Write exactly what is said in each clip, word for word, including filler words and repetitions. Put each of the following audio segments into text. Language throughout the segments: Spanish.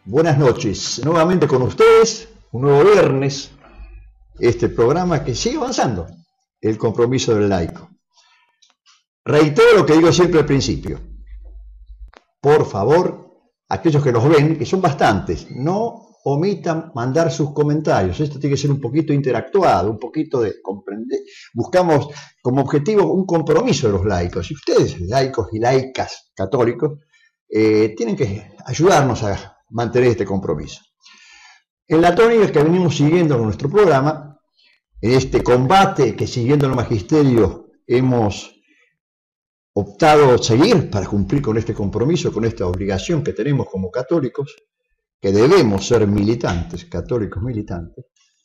Buenas noches, nuevamente con ustedes, un nuevo viernes, este programa que sigue avanzando, el compromiso del laico. Reitero lo que digo siempre al principio, por favor, aquellos que nos ven, que son bastantes, no omitan mandar sus comentarios. Esto tiene que ser un poquito interactuado, un poquito de comprender. Buscamos como objetivo un compromiso de los laicos. Y ustedes, laicos y laicas católicos, eh, tienen que ayudarnos a mantener este compromiso. En la tónica que venimos siguiendo en nuestro programa, en este combate que siguiendo el magisterio hemos optado seguir para cumplir con este compromiso, con esta obligación que tenemos como católicos, que debemos ser militantes, católicos militantes,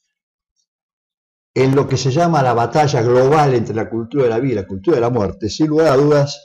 en lo que se llama la batalla global entre la cultura de la vida y la cultura de la muerte. Sin lugar a dudas,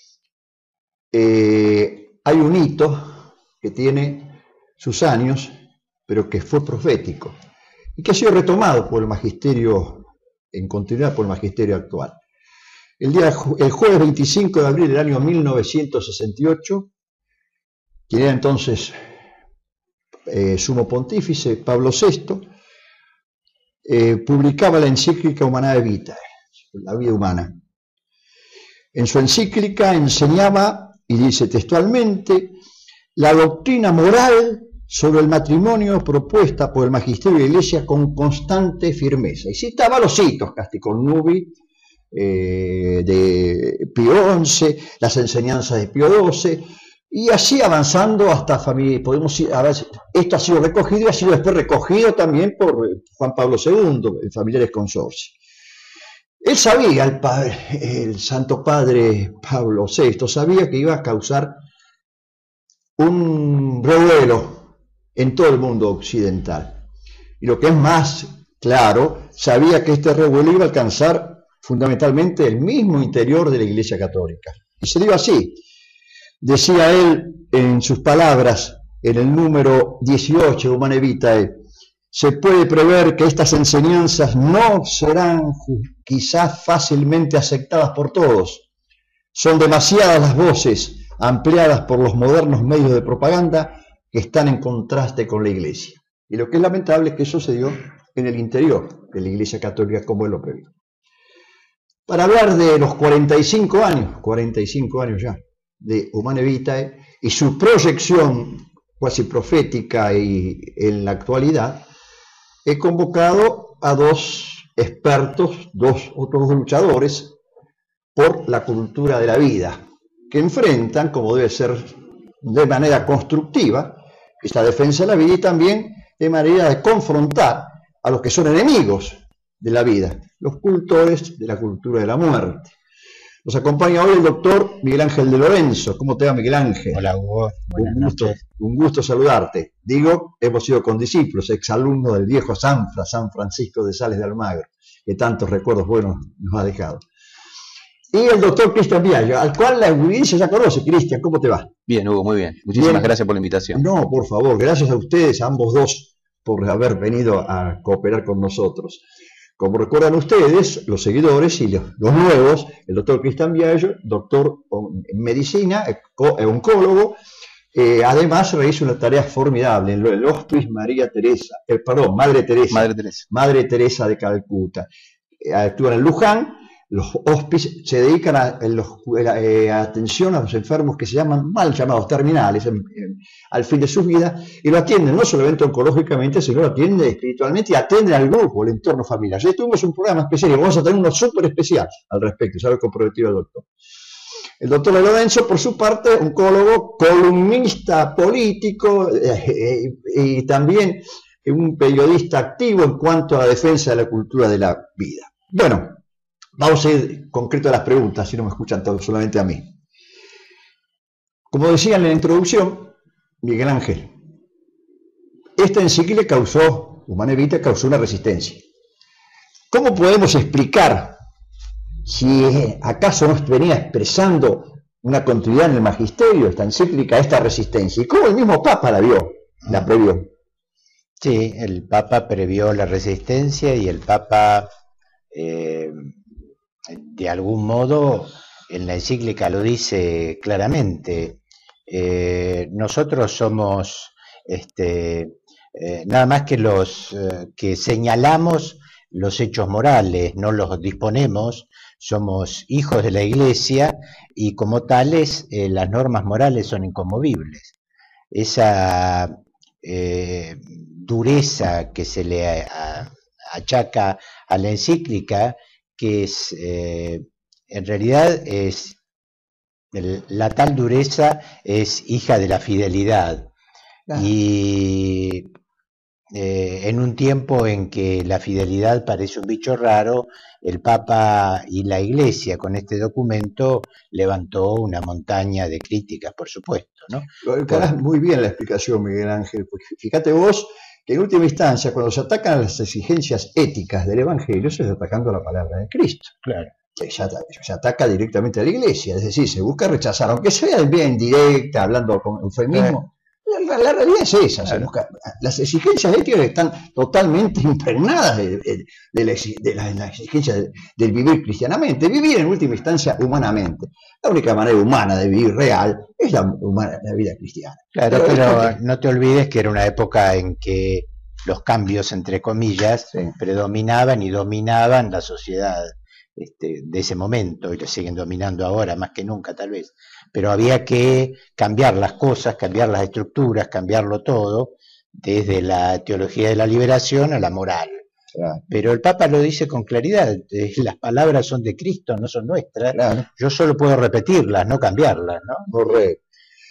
eh, hay un hito que tiene sus años, pero que fue profético, y que ha sido retomado por el magisterio, en continuidad por el magisterio actual. El, día, el jueves veinticinco de abril del año mil novecientos sesenta y ocho, quien era entonces Eh, sumo pontífice Pablo sexto, eh, publicaba la encíclica Humanae Vitae, la vida humana. En su encíclica enseñaba, y dice textualmente, la doctrina moral sobre el matrimonio propuesta por el magisterio de la Iglesia con constante firmeza. Y citaba los hitos, Casti Connubii, eh, de Pío once, las enseñanzas de Pío doce, y así avanzando hasta familia, podemos ir, a ver, esto ha sido recogido y ha sido después recogido también por Juan Pablo segundo, el Familiares Consorcio. Él sabía, el, padre, el Santo Padre Pablo sexto, sabía que iba a causar un revuelo en todo el mundo occidental. Y lo que es más claro, sabía que este revuelo iba a alcanzar fundamentalmente el mismo interior de la Iglesia Católica. Y se dio así. Decía él en sus palabras, en el número dieciocho de Humanae Vitae, se puede prever que estas enseñanzas no serán quizás fácilmente aceptadas por todos. Son demasiadas las voces ampliadas por los modernos medios de propaganda que están en contraste con la Iglesia. Y lo que es lamentable es que eso se dio en el interior de la Iglesia Católica, como él lo previó. Para hablar de los cuarenta y cinco años, cuarenta y cinco años ya, de Humanae Vitae y su proyección cuasi profética y en la actualidad, he convocado a dos expertos, dos otros luchadores por la cultura de la vida, que enfrentan, como debe ser de manera constructiva, esta defensa de la vida y también de manera de confrontar a los que son enemigos de la vida, los cultores de la cultura de la muerte. Nos acompaña hoy el doctor Miguel Ángel de Lorenzo. ¿Cómo te va, Miguel Ángel? Hola, Hugo. Buenas un gusto, noches. Un gusto saludarte. Digo, hemos sido condiscípulos, exalumnos del viejo Sanfra, San Francisco de Sales de Almagro, que tantos recuerdos buenos nos ha dejado. Y el doctor Cristian Biagio, al cual la audiencia ya conoce. Cristian, ¿cómo te va? Bien, Hugo, muy bien. Muchísimas bien. Gracias por la invitación. No, por favor, gracias a ustedes, a ambos dos, por haber venido a cooperar con nosotros. Como recuerdan ustedes, los seguidores y los, los nuevos, el doctor Cristian Biagio, doctor en medicina, oncólogo, eh, además realiza una tarea formidable en el Hospice María Teresa, eh, perdón, Madre Teresa, Madre Teresa, Madre Teresa de Calcuta. Eh, actúan en Luján. Los hospices se dedican a, a, los, a, eh, a atención a los enfermos que se llaman mal llamados terminales en, en, al fin de sus vidas, y lo atienden no solamente oncológicamente, sino lo atienden espiritualmente y atienden al grupo, el entorno familiar. Ya tuvimos un programa especial y vamos a tener uno súper especial al respecto, sabe, comprometido el doctor. El doctor Lorenzo, por su parte, oncólogo, columnista político eh, eh, y también un periodista activo en cuanto a la defensa de la cultura de la vida. Bueno, vamos a ir concreto a las preguntas, si no me escuchan solamente a mí. Como decía en la introducción, Miguel Ángel, esta encíclica causó, Humanae Vitae causó una resistencia. ¿Cómo podemos explicar si acaso no venía expresando una continuidad en el magisterio, esta encíclica, esta resistencia? ¿Y cómo el mismo Papa la vio, la previó? Sí, el Papa previó la resistencia y el Papa... Eh, de algún modo en la encíclica lo dice claramente. Eh, nosotros somos Este, eh, nada más que los eh, que señalamos los hechos morales, no los disponemos, somos hijos de la Iglesia y como tales eh, las normas morales son inconmovibles. Esa eh, dureza que se le a, a, achaca a la encíclica, que es eh, en realidad es el, la tal dureza es hija de la fidelidad. Claro. Y eh, en un tiempo en que la fidelidad parece un bicho raro, el Papa y la Iglesia con este documento levantó una montaña de críticas, por supuesto, ¿no? Por... Muy bien la explicación, Miguel Ángel, porque fíjate vos que en última instancia, cuando se atacan las exigencias éticas del Evangelio, se está atacando la palabra de Cristo. Claro. Se, se ataca directamente a la Iglesia, es decir, se busca rechazar, aunque sea en vía indirecta, hablando con eufemismo. Claro. La, la realidad es esa, claro. Se busca, las exigencias éticas están totalmente impregnadas de, de, de, la, de la, la exigencia del de vivir cristianamente, vivir en última instancia humanamente. La única manera humana de vivir real es la, humana, la vida cristiana. Claro, pero, pero no te olvides que era una época en que los cambios, entre comillas, sí, predominaban y dominaban la sociedad este, de ese momento, y lo siguen dominando ahora más que nunca tal vez. Pero había que cambiar las cosas, cambiar las estructuras, cambiarlo todo, desde la teología de la liberación a la moral. Claro. Pero el Papa lo dice con claridad, las palabras son de Cristo, no son nuestras, claro. Yo solo puedo repetirlas, no cambiarlas, ¿no? Correcto.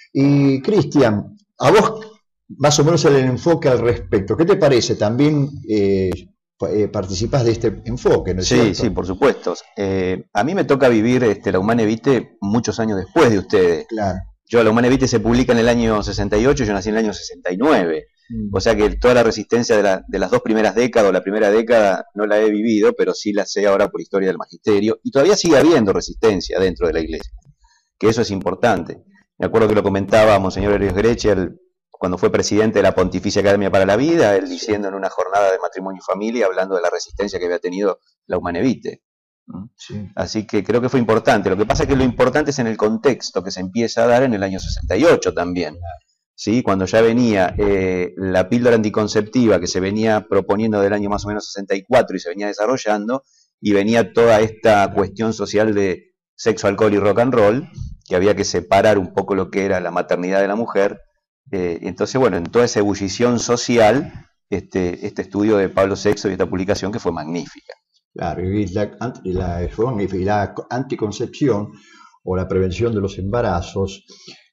Y Cristian, a vos más o menos el enfoque al respecto, ¿qué te parece? También eh, eh, participas de este enfoque, ¿no es sí, cierto? Sí, por supuesto. Eh, a mí me toca vivir este, la Humane Vitae muchos años después de ustedes. Claro. Yo, la Humane Vitae se publica en el año sesenta y ocho, yo nací en el año sesenta y nueve. Mm. O sea que toda la resistencia de, la, de las dos primeras décadas, o la primera década, no la he vivido, pero sí la sé ahora por historia del magisterio. Y todavía sigue habiendo resistencia dentro de la Iglesia, que eso es importante. Me acuerdo que lo comentaba Monseñor Herios Grechel cuando fue presidente de la Pontificia Academia para la Vida, él diciendo en una jornada de matrimonio y familia, hablando de la resistencia que había tenido la Humane Vitae. Sí. Así que creo que fue importante. Lo que pasa es que lo importante es en el contexto que se empieza a dar en el año sesenta y ocho también, ¿sí? Cuando ya venía eh, la píldora anticonceptiva que se venía proponiendo del año más o menos sesenta y cuatro y se venía desarrollando, y venía toda esta cuestión social de sexo, alcohol y rock and roll, que había que separar un poco lo que era la maternidad de la mujer. Eh, entonces, bueno, en toda esa ebullición social, este, este estudio de Pablo sexto y esta publicación que fue magnífica. Claro, y la, la, la anticoncepción o la prevención de los embarazos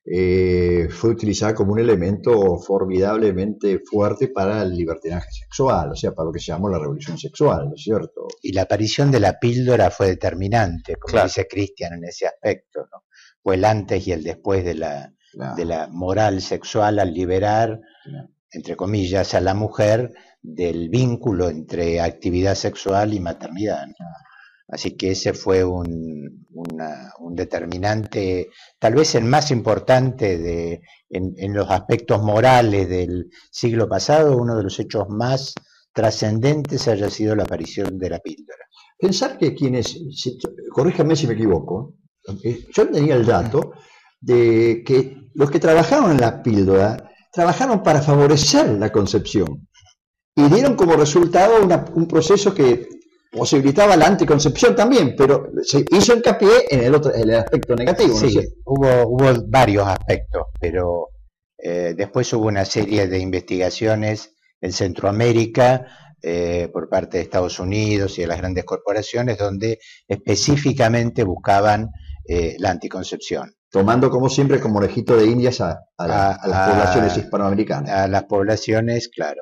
eh, fue utilizada como un elemento formidablemente fuerte para el libertinaje sexual, o sea, para lo que se llamó la revolución sexual, ¿no es cierto? Y la aparición de la píldora fue determinante, como claro. dice Cristian en ese aspecto, ¿no? Fue el antes y el después de la, claro. de la moral sexual al liberar, claro. entre comillas, a la mujer del vínculo entre actividad sexual y maternidad, ¿no? Así que ese fue un, una, un determinante, tal vez el más importante de, en, en los aspectos morales del siglo pasado, uno de los hechos más trascendentes haya sido la aparición de la píldora. Pensar que quienes, si, corríjame si me equivoco, yo tenía el dato de que los que trabajaron en la píldora trabajaron para favorecer la concepción y dieron como resultado una, un proceso que posibilitaba la anticoncepción también, pero se hizo hincapié en el, otro, en el aspecto negativo. Sí, ¿no? hubo, hubo varios aspectos, pero eh, después hubo una serie de investigaciones en Centroamérica eh, por parte de Estados Unidos y de las grandes corporaciones donde específicamente buscaban eh, la anticoncepción. Tomando como siempre como conejito de indias a, a, la, a, a las poblaciones hispanoamericanas. A las poblaciones, claro.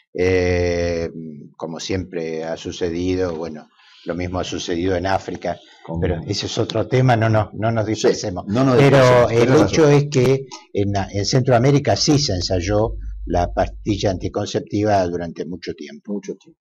Eh, como siempre ha sucedido, bueno, lo mismo ha sucedido en África, como... pero ese es otro tema, no, no, no nos dispersemos. Sí, no nos pero el hecho es que en, en Centroamérica sí se ensayó la pastilla anticonceptiva durante mucho tiempo. Mucho tiempo.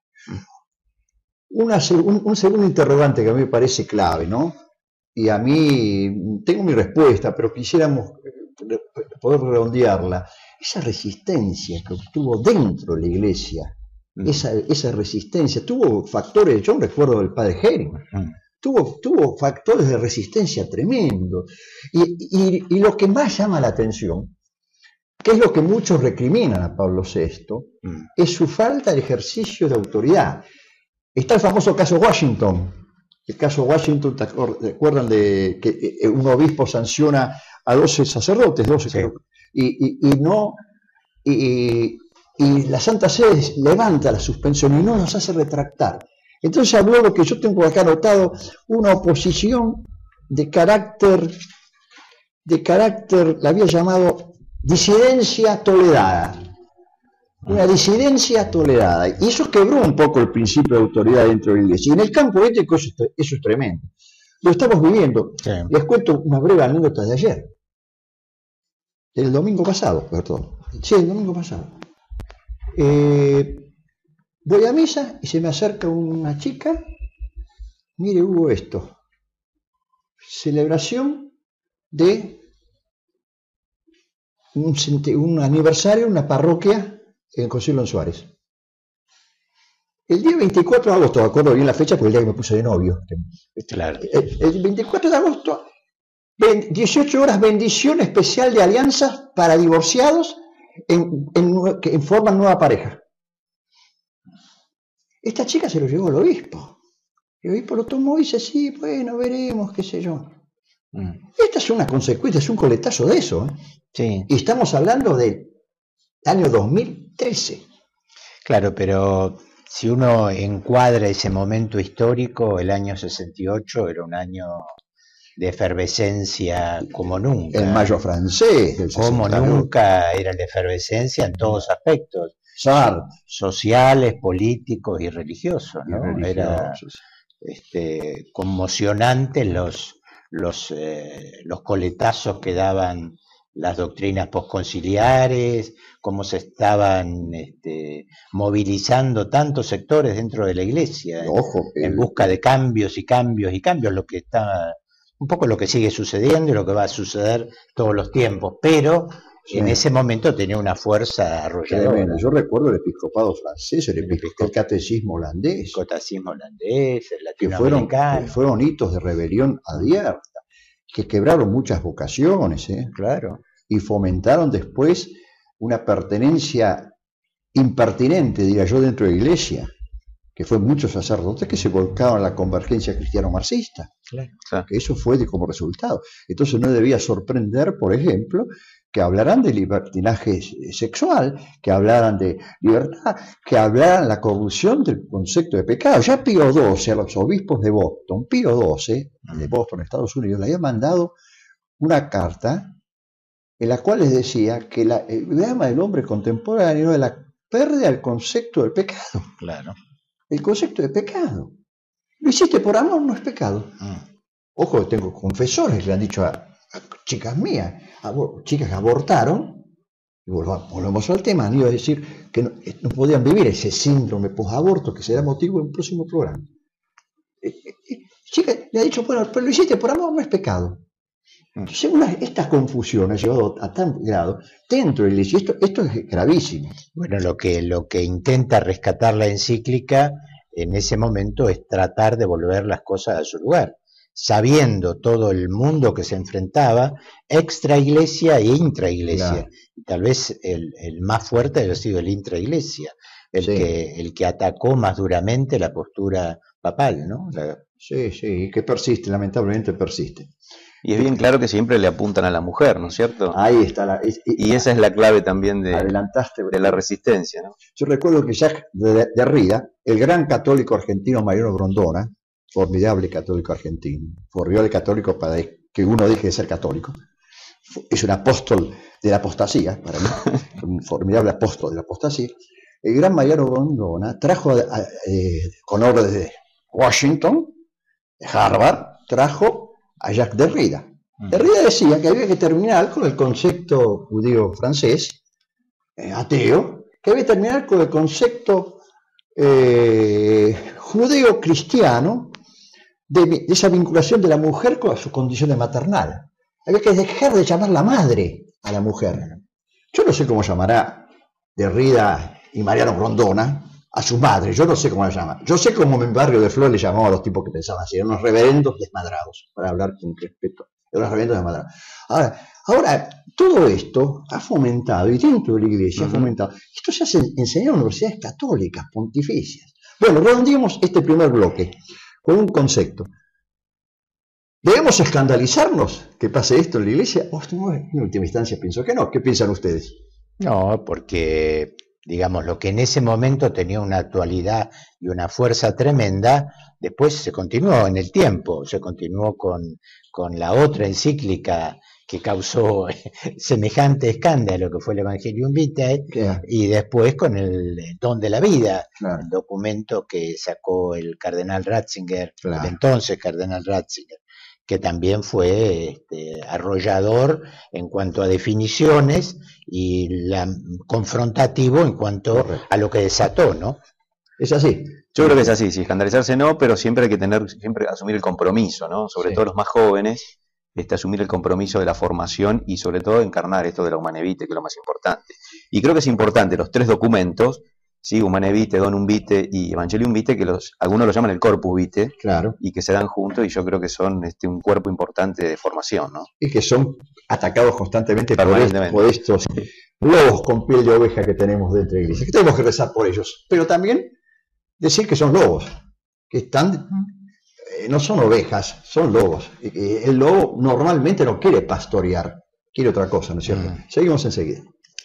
Una, un, un segundo interrogante que a mí me parece clave, ¿no? Y a mí, tengo mi respuesta, pero quisiéramos poder redondearla. Esa resistencia que obtuvo dentro de la Iglesia, mm. esa, esa resistencia, tuvo factores, yo recuerdo del padre Hering, mm. tuvo, tuvo factores de resistencia tremendos. Y, y, y lo que más llama la atención que es lo que muchos recriminan a Pablo sexto, mm. es su falta de ejercicio de autoridad. Está el famoso caso Washington. El caso Washington, ¿te acuerdan de que un obispo sanciona a doce sacerdotes? doce, sí. creo, y, y, y no... Y, y la Santa Sede levanta la suspensión y no nos hace retractar. Entonces habló lo que yo tengo acá anotado, una oposición de carácter, de carácter, la había llamado disidencia tolerada. Una disidencia tolerada. Y eso quebró un poco el principio de autoridad dentro de la Iglesia. Y en el campo ético eso, eso es tremendo. Lo estamos viviendo. Sí. Les cuento una breve anécdota de ayer. El domingo pasado, perdón. Sí, el domingo pasado. Eh, voy a misa y se me acerca una chica. Mire, hubo esto. Celebración de un, un aniversario en una parroquia en Consuelo en Suárez. El día veinticuatro de agosto, me acuerdo bien la fecha porque el día que me puse de novio. Claro. El, el veinticuatro de agosto, dieciocho horas, bendición especial de alianzas para divorciados en, en, que forman nueva pareja. Esta chica se lo llevó al obispo. El obispo lo tomó y dice, sí, bueno, veremos, qué sé yo. Mm. Esta es una consecuencia, es un coletazo de eso. ¿eh? Sí. Y estamos hablando del año dos mil trece. Claro, pero si uno encuadra ese momento histórico, el año sesenta y ocho era un año de efervescencia como nunca. El mayo francés. Del como nunca era la efervescencia en todos aspectos. Sartre. Sociales, políticos y religiosos, ¿no? Y religiosos. Era este, conmocionante los, los, eh, los coletazos que daban las doctrinas posconciliares, cómo se estaban este, movilizando tantos sectores dentro de la Iglesia, Ojo, en, en busca de cambios y cambios y cambios, lo que está, un poco lo que sigue sucediendo y lo que va a suceder todos los tiempos, pero sí. En ese momento tenía una fuerza arrolladora. Yo recuerdo el episcopado francés, el, el, el catecismo holandés, el catecismo holandés, el que fueron, que fueron hitos de rebelión abierta, que quebraron muchas vocaciones, ¿eh? Claro. Y fomentaron después una pertenencia impertinente, diría yo, dentro de la Iglesia, que fue muchos sacerdotes que se volcaban a la convergencia cristiano-marxista. Claro, claro. Que eso fue de, como resultado. Entonces no debía sorprender, por ejemplo, que hablaran de libertinaje sexual, que hablaran de libertad, que hablaran de la corrupción del concepto de pecado. Ya Pío doce, a los obispos de Boston, Pío doce, de Boston, Estados Unidos, le había mandado una carta en la cual les decía que la, el drama del hombre contemporáneo era la pérdida del concepto del pecado. Claro. El concepto de pecado. Lo hiciste por amor, no es pecado. Mm. Ojo, tengo confesores que le han dicho a, a chicas mías, a, chicas que abortaron, y volvamos al tema, han ido a decir que no, no podían vivir ese síndrome post-aborto, que será motivo de un próximo programa. Eh, eh, chica le ha dicho, bueno, pero lo hiciste por amor, no es pecado. Entonces, una, estas confusiones llevado a tal grado dentro de la iglesia, esto, esto es gravísimo. Bueno, lo que, lo que intenta rescatar la encíclica en ese momento es tratar de volver las cosas a su lugar, sabiendo todo el mundo que se enfrentaba, extra iglesia e intra iglesia. Claro. Y tal vez el, el más fuerte haya sido el intra iglesia, el, sí. que, el que atacó más duramente la postura papal, ¿no? La... Sí, sí, que persiste, lamentablemente persiste. Y es bien claro que siempre le apuntan a la mujer, ¿no es cierto? Ahí está. La, es, y, y esa es la clave también de, adelantaste, de la resistencia, ¿no? Yo recuerdo que Jacques Derrida, el gran católico argentino Mariano Grondona, formidable católico argentino, formidable católico para que uno deje de ser católico, es un apóstol de la apostasía, para mí, un formidable apóstol de la apostasía. El gran Mariano Grondona trajo, a, a, eh, con orden de Washington, de Harvard, trajo a Jacques Derrida. Derrida decía que había que terminar con el concepto judío francés, eh, ateo, que había que terminar con el concepto eh, judío cristiano de, de esa vinculación de la mujer con su condición de maternal. Había que dejar de llamar la madre a la mujer. Yo no sé cómo llamará Derrida y Mariano Grondona a su madre, yo no sé cómo la llama. Yo sé cómo en mi barrio de Flores le llamaba a los tipos que pensaban así, eran unos reverendos desmadrados, para hablar con respeto de los reventos de Madrid. Ahora, ahora, todo esto ha fomentado, y dentro de la Iglesia uh-huh. ha fomentado, esto se hace enseñado en universidades católicas, pontificias. Bueno, redondeemos este primer bloque con un concepto. ¿Debemos escandalizarnos que pase esto en la Iglesia? Oh, en última instancia pienso que no. ¿Qué piensan ustedes? No, porque, digamos, lo que en ese momento tenía una actualidad y una fuerza tremenda, después se continuó en el tiempo, se continuó con, con la otra encíclica que causó semejante escándalo, que fue el Evangelium Vitae, claro. y después con el Don de la Vida, claro. el documento que sacó el cardenal Ratzinger, claro. el entonces cardenal Ratzinger, que también fue este, arrollador en cuanto a definiciones y la, confrontativo en cuanto Correcto. A lo que desató, ¿no? Es así. Yo creo que es así, sí, escandalizarse no, pero siempre hay que tener, siempre asumir el compromiso, ¿no? Sobre sí. todo los más jóvenes, este, asumir el compromiso de la formación y sobre todo encarnar esto de la Humanae Vitae, que es lo más importante. Y creo que es importante los tres documentos, sí, Humanae Vitae, Donum Vitae y Evangelium Vitae, que los, algunos lo llaman el Corpus Vitae, claro. y que se dan juntos, y yo creo que son este, un cuerpo importante de formación, ¿no? Y que son atacados constantemente por, est por estos lobos con piel de oveja que tenemos dentro de la Iglesia, que tenemos que rezar por ellos, pero también decir que son lobos, que están, eh, no son ovejas, son lobos. Eh, el lobo normalmente no quiere pastorear, quiere otra cosa, ¿no es cierto? Mm. Seguimos enseguida.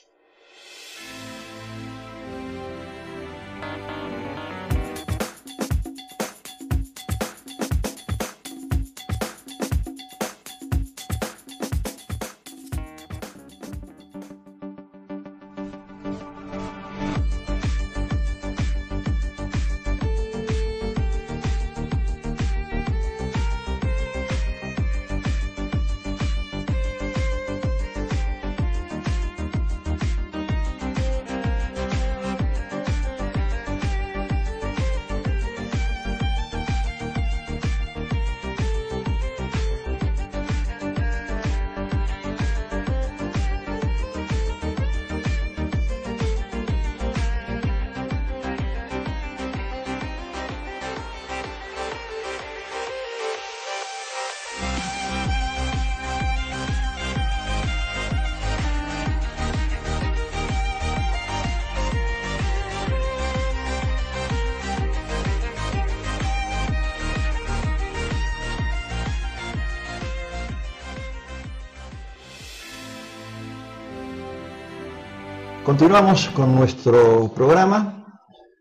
Continuamos con nuestro programa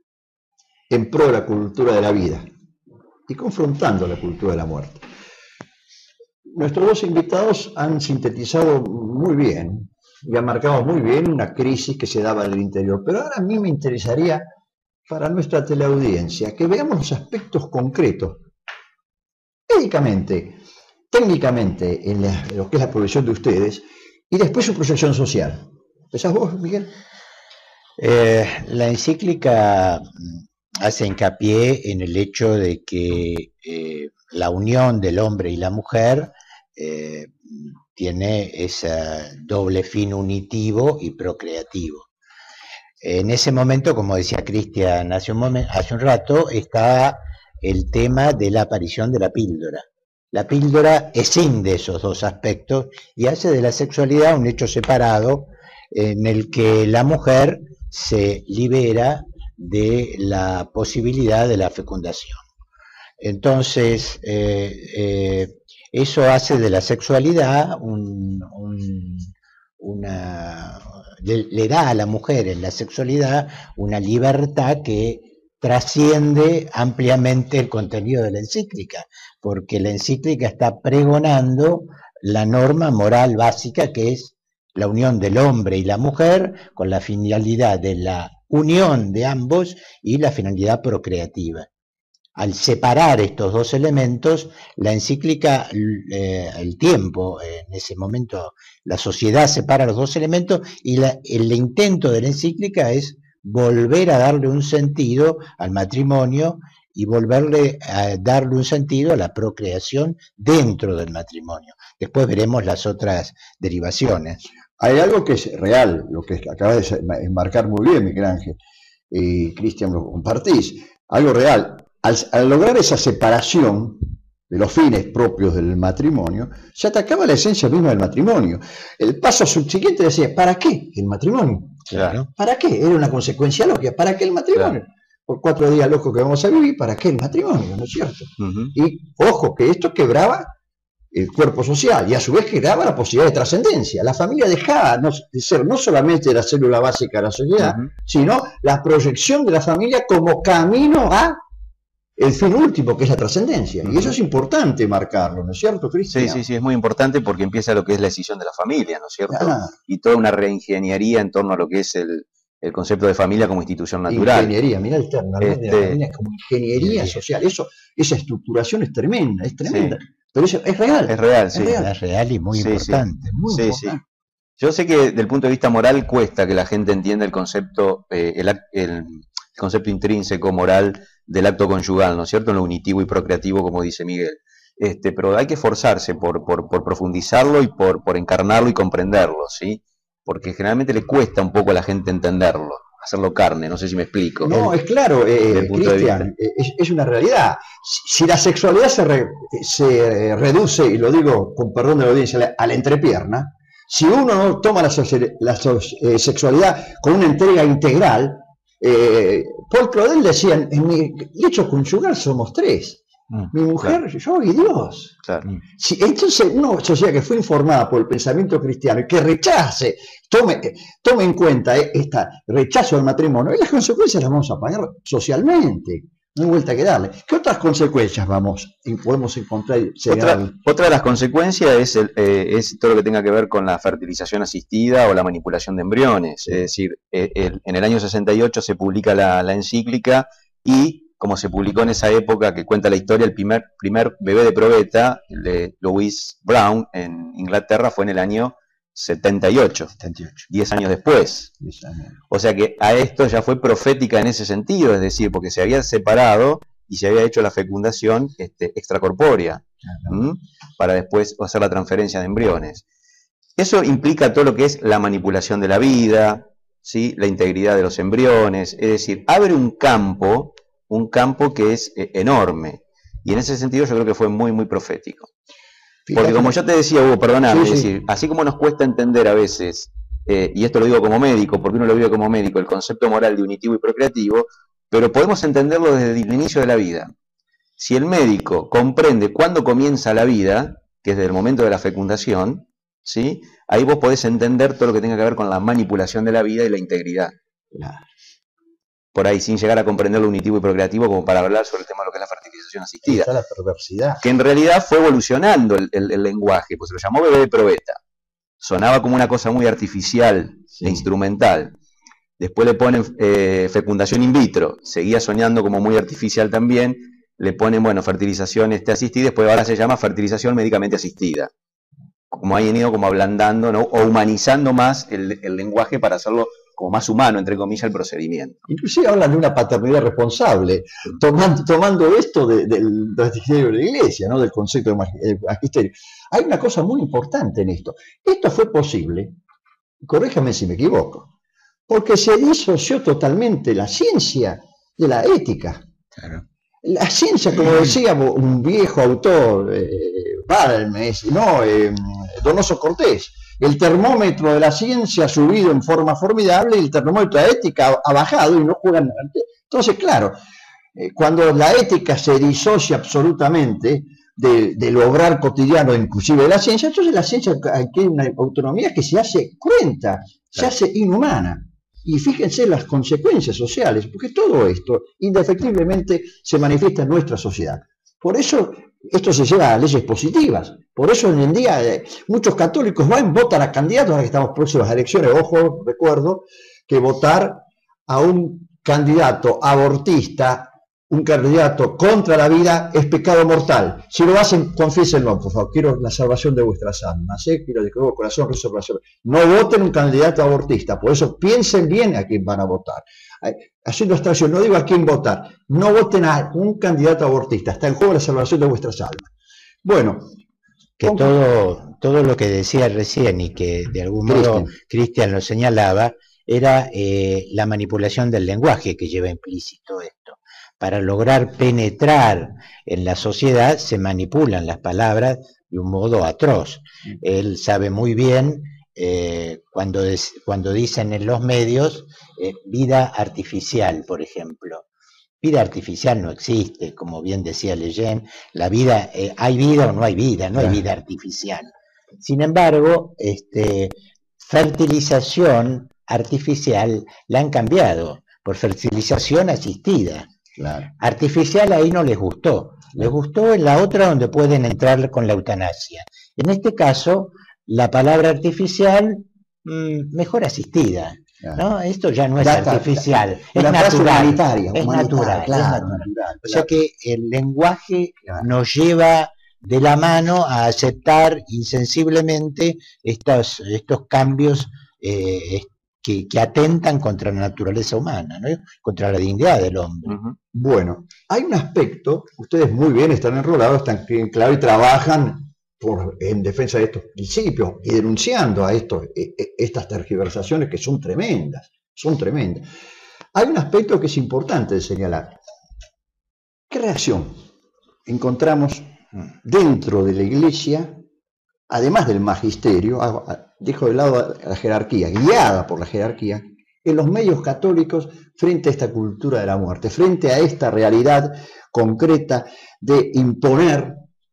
en pro de la cultura de la vida y confrontando la cultura de la muerte. Nuestros dos invitados han sintetizado muy bien y han marcado muy bien una crisis que se daba en el interior, pero ahora a mí me interesaría para nuestra teleaudiencia que veamos los aspectos concretos, médicamente, técnicamente, en, la, en lo que es la profesión de ustedes y después su proyección social. ¿Empezás vos, Miguel? Eh, la encíclica hace hincapié en el hecho de que eh, la unión del hombre y la mujer eh, tiene ese doble fin unitivo y procreativo. En ese momento, como decía Cristian hace un, momento, hace un rato, está el tema de la aparición de la píldora. La píldora escinde esos dos aspectos y hace de la sexualidad un hecho separado en el que la mujer se libera de la posibilidad de la fecundación. Entonces, eh, eh, eso hace de la sexualidad un, un, una, le, le da a la mujer en la sexualidad una libertad que trasciende ampliamente el contenido de la encíclica, porque la encíclica está pregonando la norma moral básica que es la unión del hombre y la mujer con la finalidad de la unión de ambos y la finalidad procreativa. Al separar estos dos elementos, la encíclica, eh, el tiempo, en ese momento la sociedad separa los dos elementos y la, el intento de la encíclica es volver a darle un sentido al matrimonio y volverle a darle un sentido a la procreación dentro del matrimonio. Después veremos las otras derivaciones. Hay algo que es real, lo que acaba de enmarcar muy bien Miguel Ángel, y Cristian lo compartís, algo real. Al, al lograr esa separación de los fines propios del matrimonio, se atacaba la esencia misma del matrimonio. El paso subsiguiente decía, ¿para qué el matrimonio? Claro. ¿Para qué? Era una consecuencia lógica. ¿Para qué el matrimonio? Claro. Por cuatro días locos que vamos a vivir, ¿para qué el matrimonio? ¿No es cierto? Uh-huh. Y ojo, que esto quebraba el cuerpo social y a su vez quebraba la posibilidad de trascendencia. La familia dejaba no, de ser no solamente la célula básica de la sociedad, uh-huh. sino la proyección de la familia como camino a el fin último, que es la trascendencia. Uh-huh. Y eso es importante marcarlo, ¿no es cierto, Cristian? Sí, sí, sí, es muy importante porque empieza lo que es la decisión de la familia, ¿no es cierto? Ah. Y toda una reingeniería en torno a lo que es el, el concepto de familia como institución natural. Ingeniería, mira el término, este... de la familia como ingeniería sí. social. Eso, esa estructuración es tremenda, es tremenda. Sí. Pero eso es real. Es real, sí. Es real, es real y muy sí, importante. Sí. Muy sí, importante. Sí. Yo sé que desde el punto de vista moral cuesta que la gente entienda el concepto, eh, el, el, el concepto intrínseco moral del acto conyugal, ¿no es cierto? En lo unitivo y procreativo, como dice Miguel. Este, pero hay que esforzarse por, por, por profundizarlo y por, por encarnarlo y comprenderlo, ¿sí? Porque generalmente le cuesta un poco a la gente entenderlo, hacerlo carne, no sé si me explico. No, es claro, eh, Cristian, es, es una realidad. Si, si la sexualidad se, re, se reduce, y lo digo con perdón de la audiencia, a la entrepierna, si uno no toma la, la eh, sexualidad con una entrega integral, eh, Paul Claudel decía, en mi hecho conyugal somos tres. Mm, mi mujer, claro. yo y Dios. Claro. Si, entonces, una sociedad que fue informada por el pensamiento cristiano y que rechace, tome, tome en cuenta este rechazo al matrimonio, y las consecuencias las vamos a pagar socialmente. No hay vuelta que darle. ¿Qué otras consecuencias vamos y podemos encontrar? Otra, otra de las consecuencias es, el, eh, es todo lo que tenga que ver con la fertilización asistida o la manipulación de embriones. Sí. Es decir, eh, el, en el año sesenta y ocho se publica la, la encíclica y, como se publicó en esa época, que cuenta la historia, el primer, primer bebé de probeta, el de Louise Brown, en Inglaterra, fue en el año setenta y ocho, diez años después. O sea que a esto ya fue profética en ese sentido, es decir, porque se había separado y se había hecho la fecundación este, extracorpórea, ¿m? Para después hacer la transferencia de embriones. Eso implica todo lo que es la manipulación de la vida, ¿sí? La integridad de los embriones, es decir, abre un campo, un campo que es eh, enorme, y en ese sentido yo creo que fue muy, muy profético. Porque como yo te decía, Hugo, perdóname, sí, sí. es decir, así como nos cuesta entender a veces, eh, y esto lo digo como médico, porque uno lo vive como médico, el concepto moral de unitivo y procreativo, pero podemos entenderlo desde el inicio de la vida. Si el médico comprende cuándo comienza la vida, que es desde el momento de la fecundación, ¿sí? Ahí vos podés entender todo lo que tenga que ver con la manipulación de la vida y la integridad. Claro. Por ahí, sin llegar a comprender lo unitivo y procreativo, como para hablar sobre el tema de lo que es la fertilización asistida. Está la perversidad. Que en realidad fue evolucionando el, el, el lenguaje, pues se lo llamó bebé de probeta. Sonaba como una cosa muy artificial sí. e instrumental. Después le ponen eh, fecundación in vitro, seguía soñando como muy artificial también. Le ponen, bueno, fertilización este, asistida, después ahora se llama fertilización médicamente asistida. Como hayan ido como ablandando, ¿no? O humanizando más el, el lenguaje para hacerlo como más humano, entre comillas, el procedimiento. Inclusive hablan de una paternidad responsable, tomando, tomando esto de, del magisterio de la Iglesia, ¿no? Del concepto de magisterio. Hay una cosa muy importante en esto. Esto fue posible, corríjame si me equivoco, porque se disoció totalmente la ciencia de la ética. Claro. La ciencia, como decía un viejo autor, eh, Balmes, no, eh, Donoso Cortés, el termómetro de la ciencia ha subido en forma formidable y el termómetro de la ética ha bajado y no juegan. Entonces, claro, eh, cuando la ética se disocia absolutamente de, del obrar cotidiano, inclusive de la ciencia, entonces la ciencia adquiere una autonomía que se hace cruenta, se hace inhumana. Y fíjense las consecuencias sociales, porque todo esto indefectiblemente se manifiesta en nuestra sociedad. Por eso esto se lleva a leyes positivas. Por eso hoy en día eh, muchos católicos van, votan a candidatos, ahora que estamos próximos a elecciones. Ojo, recuerdo que votar a un candidato abortista, un candidato contra la vida, es pecado mortal. Si lo hacen, confiésenlo, por favor. Quiero la salvación de vuestras almas, ¿eh? Quiero de todo corazón rezo por la salvación. No voten un candidato abortista, por eso piensen bien a quién van a votar. Haciendo abstracción, no digo a quién votar, no voten a un candidato abortista, está en juego la salvación de vuestras almas. Bueno, que todo, todo lo que decía recién y que de algún modo Cristian lo señalaba, era eh, la manipulación del lenguaje que lleva implícito esto. para lograr penetrar en la sociedad se manipulan las palabras de un modo atroz. Él sabe muy bien eh, cuando, des, cuando dicen en los medios eh, vida artificial, por ejemplo. Vida artificial no existe, como bien decía Leyen, la vida, eh, hay vida o no hay vida, no hay vida artificial. Sin embargo, este, fertilización artificial la han cambiado por fertilización asistida. Claro. Artificial ahí no les gustó, les gustó en la otra donde pueden entrar con la eutanasia. En este caso, la palabra artificial, mmm, mejor asistida. ¿No? Esto ya no es Data, artificial, la, es la natural, humanitaria, es humanitaria, natural, claro, es natural. natural, O sea claro. que el lenguaje Claro. nos lleva de la mano a aceptar insensiblemente estos, estos cambios eh, que, que atentan contra la naturaleza humana, ¿no? Contra la dignidad del hombre. Uh-huh. Bueno, hay un aspecto, ustedes muy bien están enrolados, están claro y trabajan por, en defensa de estos principios y denunciando a estos, estas tergiversaciones que son tremendas, son tremendas. Hay un aspecto que es importante de señalar. ¿Qué reacción encontramos dentro de la Iglesia, además del magisterio, dejo de lado la jerarquía, guiada por la jerarquía, en los medios católicos frente a esta cultura de la muerte, frente a esta realidad concreta de imponer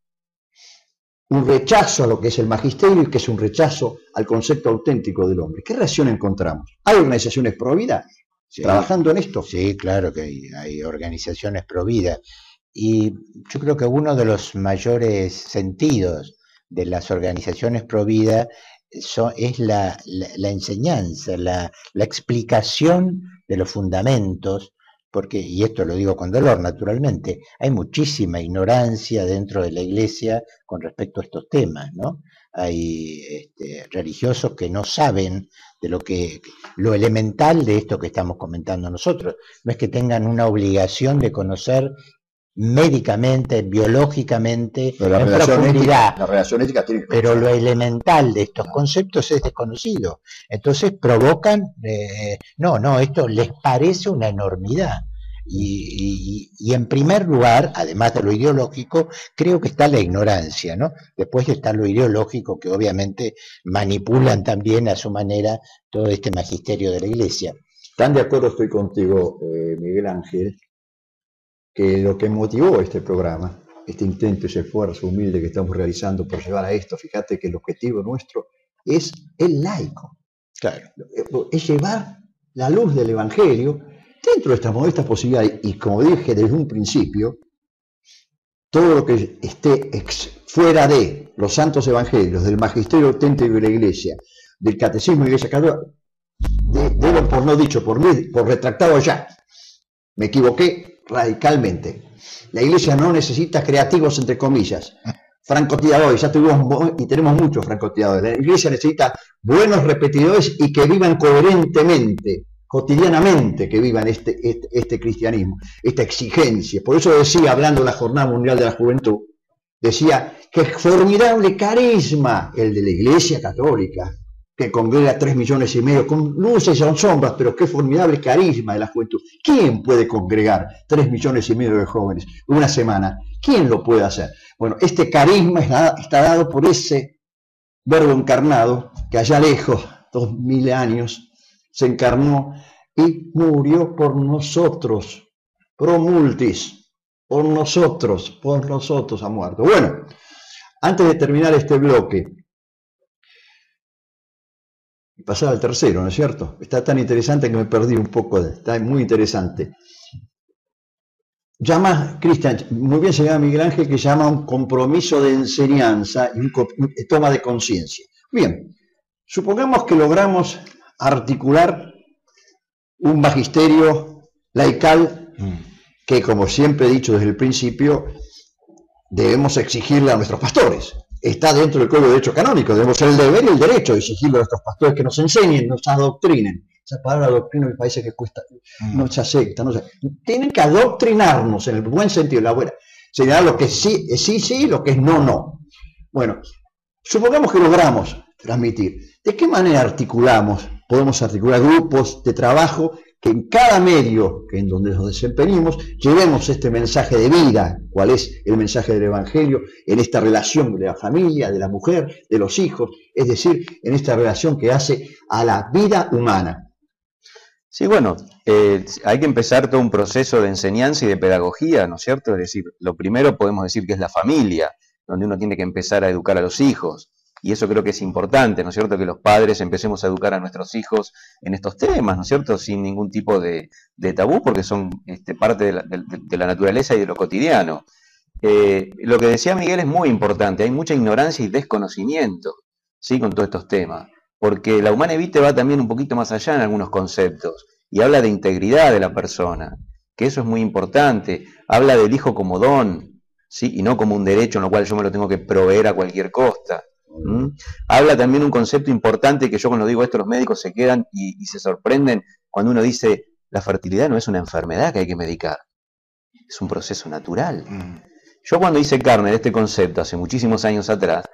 un rechazo a lo que es el magisterio y que es un rechazo al concepto auténtico del hombre? ¿Qué reacción encontramos? ¿Hay organizaciones pro vida sí, trabajando en esto? Sí, claro que hay, hay organizaciones pro vida. Y yo creo que uno de los mayores sentidos de las organizaciones pro vida son, es la, la, la enseñanza, la, la explicación de los fundamentos, porque, y esto lo digo con dolor naturalmente, hay muchísima ignorancia dentro de la Iglesia con respecto a estos temas, ¿no? Hay este, religiosos que no saben de lo que, lo elemental de esto que estamos comentando nosotros. No es que tengan una obligación de conocer médicamente, biológicamente, pero la en relación profundidad, ética, la relación ética tiene que pero lo elemental de estos conceptos es desconocido. Entonces provocan, eh, no, no, esto les parece una enormidad. Y, y, y en primer lugar, además de lo ideológico, creo que está la ignorancia, ¿no? Después está lo ideológico, que obviamente manipulan también a su manera todo este magisterio de la Iglesia. Tan de acuerdo estoy contigo, eh, Miguel Ángel, que lo que motivó este programa, este intento, ese esfuerzo humilde que estamos realizando por llevar a esto, fíjate que el objetivo nuestro es el laico. Claro. Es llevar la luz del Evangelio dentro de estas modestas posibilidades, y como dije desde un principio, todo lo que esté ex, fuera de los santos evangelios, del magisterio auténtico de la Iglesia, del catecismo de la Iglesia Católica, de, de, por no dicho, por, por retractado ya. Me equivoqué radicalmente. La Iglesia no necesita creativos, entre comillas, francotiradores, ya tuvimos y tenemos muchos francotiradores. La Iglesia necesita buenos repetidores y que vivan coherentemente, cotidianamente, que vivan este, este, este cristianismo, esta exigencia. Por eso decía, hablando de la Jornada Mundial de la Juventud, decía que es formidable carisma el de la Iglesia Católica, que congrega tres millones y medio, con luces y sombras, pero qué formidable carisma de la juventud. ¿Quién puede congregar tres millones y medio de jóvenes una semana? ¿Quién lo puede hacer? Bueno, este carisma está, está dado por ese verbo encarnado, que allá lejos, dos mil años, se encarnó y murió por nosotros, pro multis, por nosotros, por nosotros ha muerto. Bueno, antes de terminar este bloque, y pasar al tercero, ¿no es cierto? Está tan interesante que me perdí un poco, de, está muy interesante. Llama, Cristian, muy bien se llama Miguel Ángel, que llama un compromiso de enseñanza y un, un toma de conciencia. Bien, supongamos que logramos articular un magisterio laical que, como siempre he dicho desde el principio, debemos exigirle a nuestros pastores. Está dentro del Código de Derecho Canónico, debemos ser el deber y el derecho de exigirle a nuestros pastores que nos enseñen, nos adoctrinen. Esa palabra doctrina me parece que cuesta, no se acepta, no se, tienen que adoctrinarnos en el buen sentido, la buena, señalar lo que sí es sí, sí, lo que es no, no. Bueno, supongamos que logramos transmitir. ¿De qué manera articulamos podemos articular grupos de trabajo que en cada medio que en donde nos desempeñemos llevemos este mensaje de vida, cuál es el mensaje del Evangelio en esta relación de la familia, de la mujer, de los hijos, es decir, en esta relación que hace a la vida humana. Sí, bueno, eh, hay que empezar todo un proceso de enseñanza y de pedagogía, ¿no es cierto? Es decir, lo primero podemos decir que es la familia, donde uno tiene que empezar a educar a los hijos. Y eso creo que es importante, ¿no es cierto? Que los padres empecemos a educar a nuestros hijos en estos temas, ¿no es cierto? Sin ningún tipo de, de tabú, porque son este, parte de la, de, de la naturaleza y de lo cotidiano. Eh, lo que decía Miguel es muy importante, hay mucha ignorancia y desconocimiento, ¿sí? Con todos estos temas. Porque la Humanae Vitae va también un poquito más allá en algunos conceptos, y habla de integridad de la persona, que eso es muy importante. Habla del hijo como don, ¿sí? Y no como un derecho en lo cual yo me lo tengo que proveer a cualquier costa. ¿Mm? Habla también un concepto importante que yo cuando digo esto los médicos se quedan y, y se sorprenden cuando uno dice la fertilidad no es una enfermedad que hay que medicar, es un proceso natural. Mm. Yo cuando hice carne de este concepto hace muchísimos años atrás,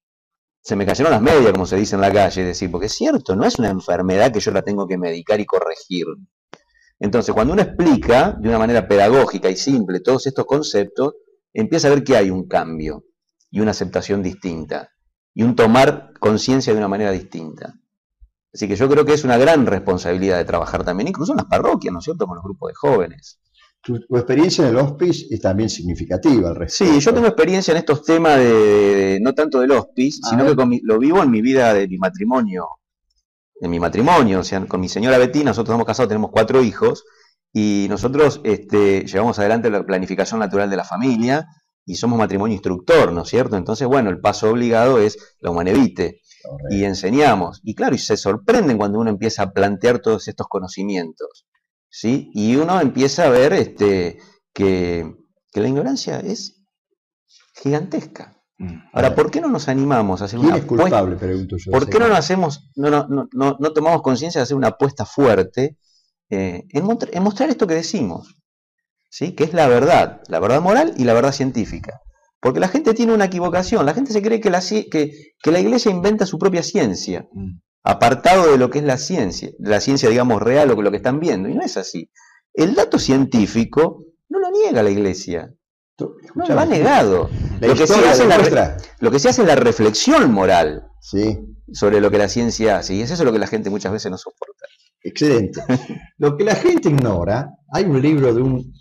se me cayeron las medias, como se dice en la calle, es decir, porque es cierto, no es una enfermedad que yo la tengo que medicar y corregir. Entonces, cuando uno explica de una manera pedagógica y simple todos estos conceptos, empieza a ver que hay un cambio y una aceptación distinta. Y un tomar conciencia de una manera distinta. Así que yo creo que es una gran responsabilidad de trabajar también, incluso en las parroquias, ¿no es cierto?, con los grupos de jóvenes. Tu, tu experiencia en el hospice es también significativa al respecto. Sí, yo tengo experiencia en estos temas, de, de no tanto del hospice, a sino ver. que con mi, lo vivo en mi vida de mi matrimonio. En mi matrimonio, o sea, con mi señora Betty, nosotros estamos casados, tenemos cuatro hijos, y nosotros este, llevamos adelante la planificación natural de la familia, y somos matrimonio instructor, ¿no es cierto? Entonces, bueno, el paso obligado es la Humanae Vitae, y enseñamos. Y claro, y se sorprenden cuando uno empieza a plantear todos estos conocimientos, ¿sí? Y uno empieza a ver este, que, que la ignorancia es gigantesca. Ahora, ¿por qué no nos animamos a hacer una apuesta? ¿Quién es culpable, pregunto yo? ¿Por qué no nos hacemos, no, no, no, no, no tomamos conciencia de hacer una apuesta fuerte eh, en, mostrar, en mostrar esto que decimos? ¿Sí? Que es la verdad, la verdad moral y la verdad científica. Porque la gente tiene una equivocación, la gente se cree que la, que, que la Iglesia inventa su propia ciencia, mm. apartado de lo que es la ciencia, de la ciencia, digamos, real o lo que están viendo, y no es así. El dato científico no lo niega la Iglesia, no lo ha negado. Lo que, se hace la, lo que se hace es la reflexión moral sí. sobre lo que la ciencia hace, y es eso lo que la gente muchas veces no soporta. Excelente. Lo que la gente ignora, hay un libro de un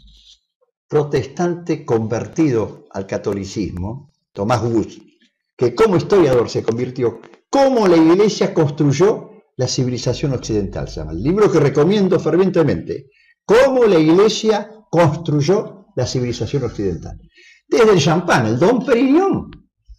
protestante convertido al catolicismo, Tomás Woods, que como historiador se convirtió, cómo la Iglesia construyó la civilización occidental, se llama el libro que recomiendo fervientemente, cómo la Iglesia construyó la civilización occidental. Desde el champán, el Dom Perignon,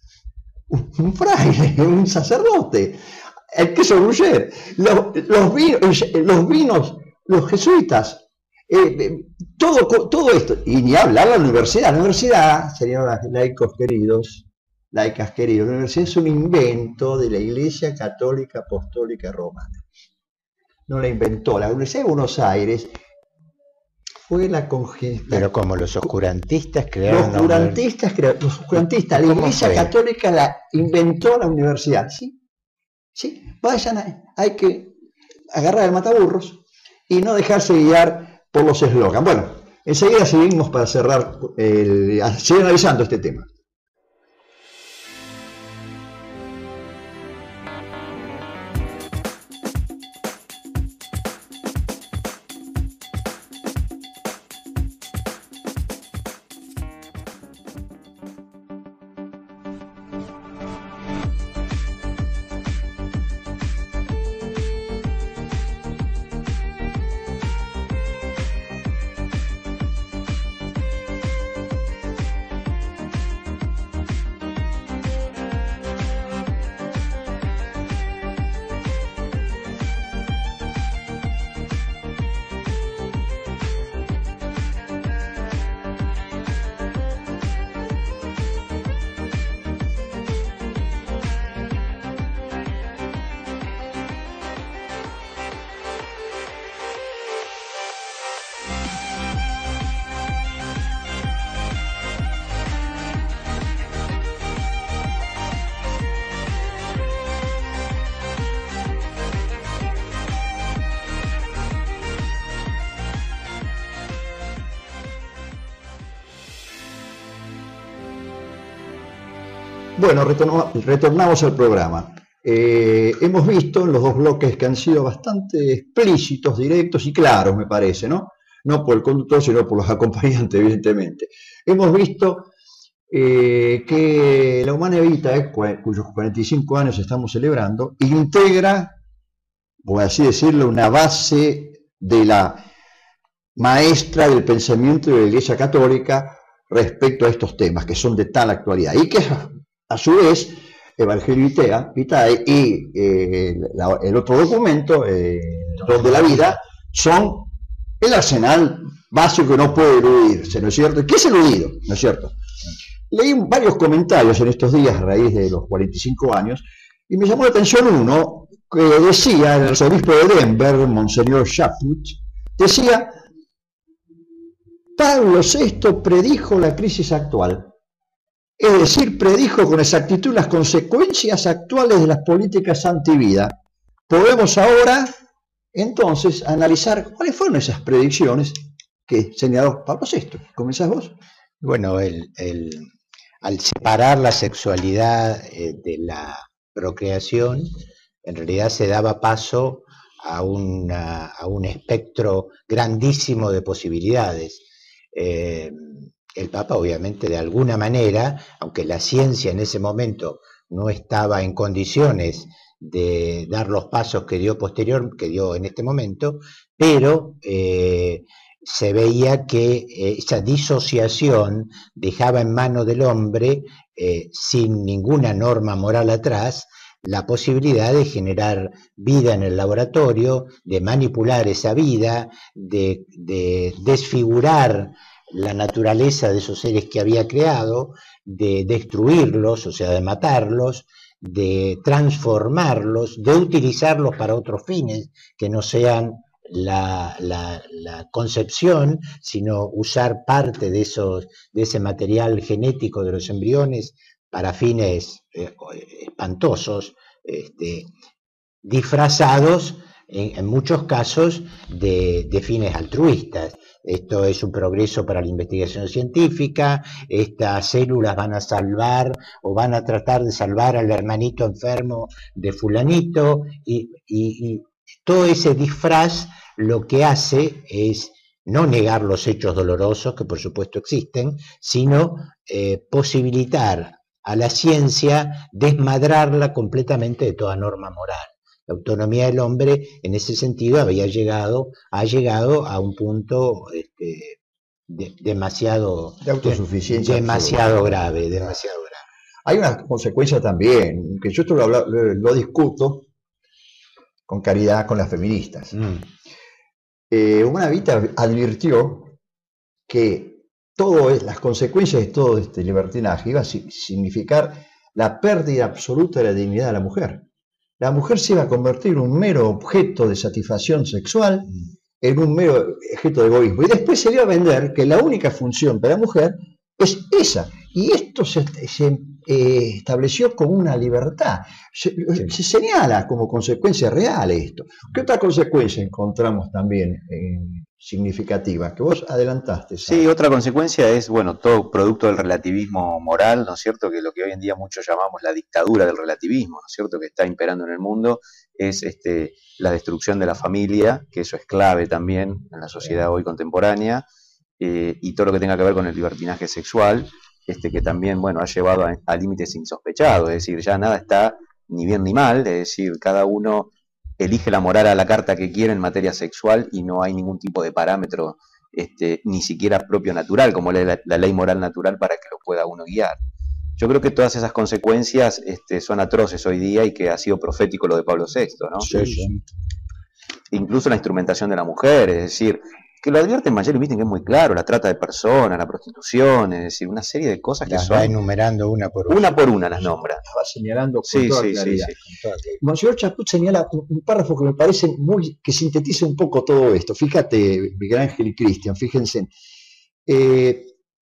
un, un fraile, un sacerdote, el queso Gruyère, los, los, vinos, los vinos, los jesuitas, Eh, eh, todo, todo esto, y ni hablar la universidad, la universidad, señores laicos queridos, laicas queridos, la universidad es un invento de la Iglesia Católica Apostólica Romana. No la inventó, la Universidad de Buenos Aires fue la congestión. Pero como los oscurantistas crearon... Los oscurantistas, crearon, los oscurantistas, la Iglesia fue? Católica la inventó la universidad, ¿sí? ¿Sí? Vayan, a, hay que agarrar el mataburros y no dejarse guiar por los eslogans. Bueno, enseguida seguimos para cerrar, el, seguir analizando este tema. Bueno, retorno, retornamos al programa. Eh, hemos visto en los dos bloques que han sido bastante explícitos, directos y claros, me parece, ¿no? No por el conductor, sino por los acompañantes, evidentemente. Hemos visto eh, que la Humana Vitae, eh, cuyos cuarenta y cinco años estamos celebrando, integra, por así decirlo, una base de la maestra del pensamiento de la Iglesia Católica respecto a estos temas que son de tal actualidad y que a su vez Evangelio Vitae y eh, la, el otro documento, eh, el don de la vida, son el arsenal básico que no puede eludirse, ¿no es cierto? ¿Qué es eludido? ¿No es cierto? Leí varios comentarios en estos días a raíz de los cuarenta y cinco años y me llamó la atención uno que decía, el arzobispo de Denver, Monseñor Chaput, decía: Pablo sexto predijo la crisis actual, es decir, predijo con exactitud las consecuencias actuales de las políticas antivida. Podemos ahora, entonces, analizar cuáles fueron esas predicciones que señaló Pablo sexto. ¿Comenzás vos? Bueno, el, el, al separar la sexualidad eh, de la procreación, en realidad se daba paso a, una, a un espectro grandísimo de posibilidades. Eh, el Papa, obviamente, de alguna manera, aunque la ciencia en ese momento no estaba en condiciones de dar los pasos que dio posterior, que dio en este momento, pero eh, se veía que eh, esa disociación dejaba en manos del hombre, eh, sin ninguna norma moral atrás, la posibilidad de generar vida en el laboratorio, de manipular esa vida, de, de desfigurar la naturaleza de esos seres que había creado, de destruirlos, o sea, de matarlos, de transformarlos, de utilizarlos para otros fines que no sean la, la, la concepción, sino usar parte de, esos, de ese material genético de los embriones para fines eh, espantosos, este, disfrazados en, en muchos casos de, de fines altruistas. Esto es un progreso para la investigación científica, estas células van a salvar o van a tratar de salvar al hermanito enfermo de fulanito, y, y, y todo ese disfraz lo que hace es no negar los hechos dolorosos, que por supuesto existen, sino eh, posibilitar a la ciencia desmadrarla completamente de toda norma moral. La autonomía del hombre, en ese sentido, había llegado, ha llegado a un punto este, de, demasiado, de autosuficiencia, de, demasiado grave, demasiado grave. Hay una consecuencia también, que yo esto lo, lo, lo discuto con caridad con las feministas. Mm. Eh, Humana Vitae advirtió que todas las consecuencias de todo este libertinaje iba a significar la pérdida absoluta de la dignidad de la mujer. La mujer se iba a convertir en un mero objeto de satisfacción sexual, en un mero objeto de egoísmo. Y después se iba a vender que la única función de la mujer es esa. Y esto se, se eh, estableció como una libertad. Se, sí. se señala como consecuencia real esto. ¿Qué otra consecuencia encontramos también eh, significativa? Que vos adelantaste. ¿Sabes? Sí, otra consecuencia es, bueno, todo producto del relativismo moral, ¿no es cierto? Que lo que hoy en día muchos llamamos la dictadura del relativismo, ¿no es cierto? Que está imperando en el mundo, es este, la destrucción de la familia, que eso es clave también en la sociedad hoy contemporánea, eh, y todo lo que tenga que ver con el libertinaje sexual, este, que también, bueno, ha llevado a, a límites insospechados, es decir, ya nada está ni bien ni mal, es decir, cada uno elige la moral a la carta que quiere en materia sexual y no hay ningún tipo de parámetro, este, ni siquiera propio natural, como la, la ley moral natural para que lo pueda uno guiar. Yo creo que todas esas consecuencias este, son atroces hoy día y que ha sido profético lo de Pablo sexto, ¿no? Sí, sí. Incluso la instrumentación de la mujer, es decir, que lo advierte en Maggiore Mittens, que es muy claro, la trata de personas, la prostitución, es decir, una serie de cosas que las son... va enumerando una por una. Una por una las nombra. Las va señalando con sí, toda sí, claridad. Sí, sí. Monseñor Chaput señala un párrafo que me parece muy, que sintetiza un poco todo esto. Fíjate, Miguel Ángel y Cristian, fíjense. Eh,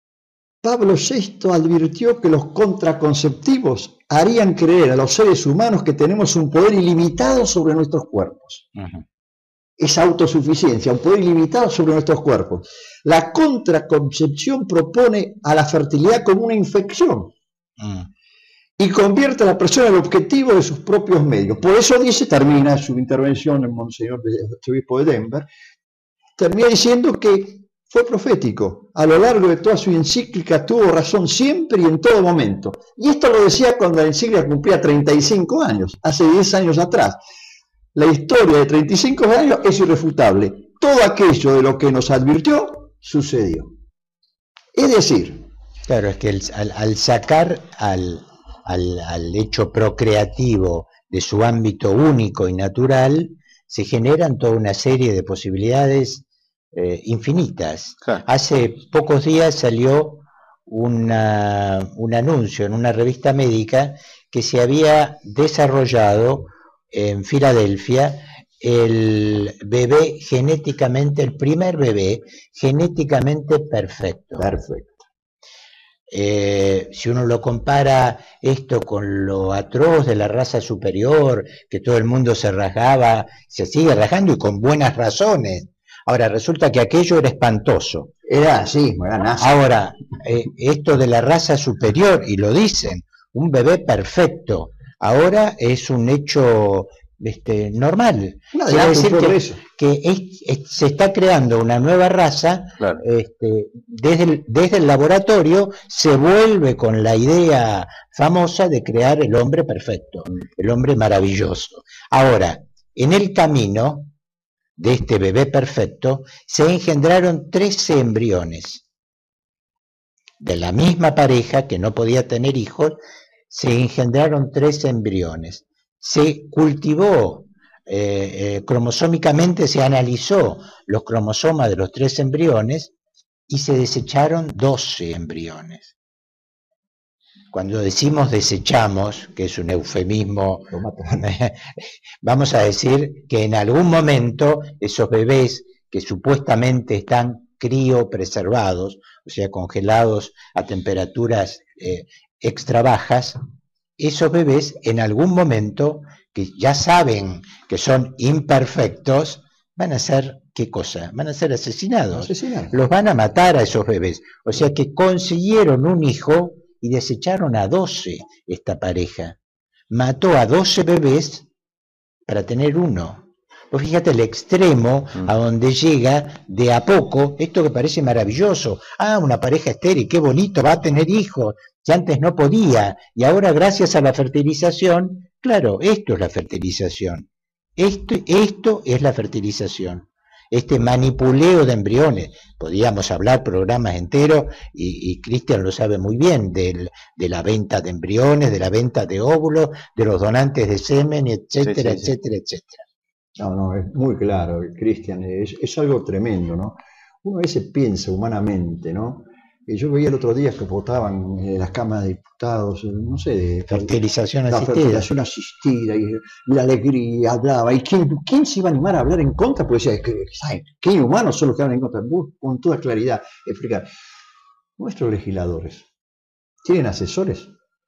Pablo sexto advirtió que los contraconceptivos harían creer a los seres humanos que tenemos un poder ilimitado sobre nuestros cuerpos. Uh-huh. Esa autosuficiencia, un poder ilimitado sobre nuestros cuerpos. La contraconcepción propone a la fertilidad como una infección. Uh-huh. y convierte a la persona en el objetivo de sus propios medios. Por eso dice, termina su intervención el Monseñor Obispo de Denver, termina diciendo que fue profético. A lo largo de toda su encíclica tuvo razón siempre y en todo momento. Y esto lo decía cuando la encíclica cumplía treinta y cinco años, hace diez años atrás. La historia de treinta y cinco años es irrefutable. Todo aquello de lo que nos advirtió sucedió. Es decir... Claro, es que el, al, al sacar al, al, al hecho procreativo de su ámbito único y natural, se generan toda una serie de posibilidades eh, infinitas. Claro. Hace pocos días salió una, un anuncio en una revista médica que se había desarrollado en Filadelfia el bebé genéticamente, el primer bebé genéticamente perfecto. Perfecto. Eh, si uno lo compara esto con lo atroz de la raza superior, que todo el mundo se rasgaba, se sigue rasgando y con buenas razones. Ahora, resulta que aquello era espantoso. Era así, era nazi. Ahora, eh, esto de la raza superior, y lo dicen, un bebé perfecto, ahora es un hecho este, normal. Quiere decir que, que es, es, se está creando una nueva raza, claro. este, desde, el, desde el laboratorio se vuelve con la idea famosa de crear el hombre perfecto, el hombre maravilloso. Ahora, en el camino de este bebé perfecto se engendraron trece embriones de la misma pareja que no podía tener hijos. Se engendraron trece embriones. Se cultivó, eh, eh, cromosómicamente se analizó los cromosomas de los tres embriones y se desecharon doce embriones. Cuando decimos desechamos, que es un eufemismo, vamos a decir que en algún momento esos bebés que supuestamente están criopreservados, o sea, congelados a temperaturas eh, extra bajas, esos bebés en algún momento, que ya saben que son imperfectos, van a ser, ¿qué cosa? Van a ser asesinados. Asesinados. Los van a matar a esos bebés. O sea que consiguieron un hijo y desecharon a doce esta pareja. Mató a doce bebés para tener uno. Pues fíjate el extremo mm. a donde llega de a poco, esto que parece maravilloso. Ah, una pareja estéril, qué bonito, va a tener hijos, que antes no podía. Y ahora gracias a la fertilización, claro, esto es la fertilización. Esto, esto es la fertilización. Este manipuleo de embriones. Podíamos hablar programas enteros, y, y Cristian lo sabe muy bien, del, de la venta de embriones, de la venta de óvulos, de los donantes de semen, etcétera, sí, sí, etcétera, sí. etcétera. No, no, es muy claro, Cristian, es, es algo tremendo, ¿no? Uno a veces piensa humanamente, ¿no? Y yo veía el otro día que votaban en las cámaras de diputados, no sé, de fertilización la asistida. fertilización asistida, y, y la alegría, hablaba. ¿Y quién, quién se iba a animar a hablar en contra? Pues decía, ¿saben qué inhumanos son los que hablan en contra? Con toda claridad explicar. ¿Nuestros legisladores tienen asesores?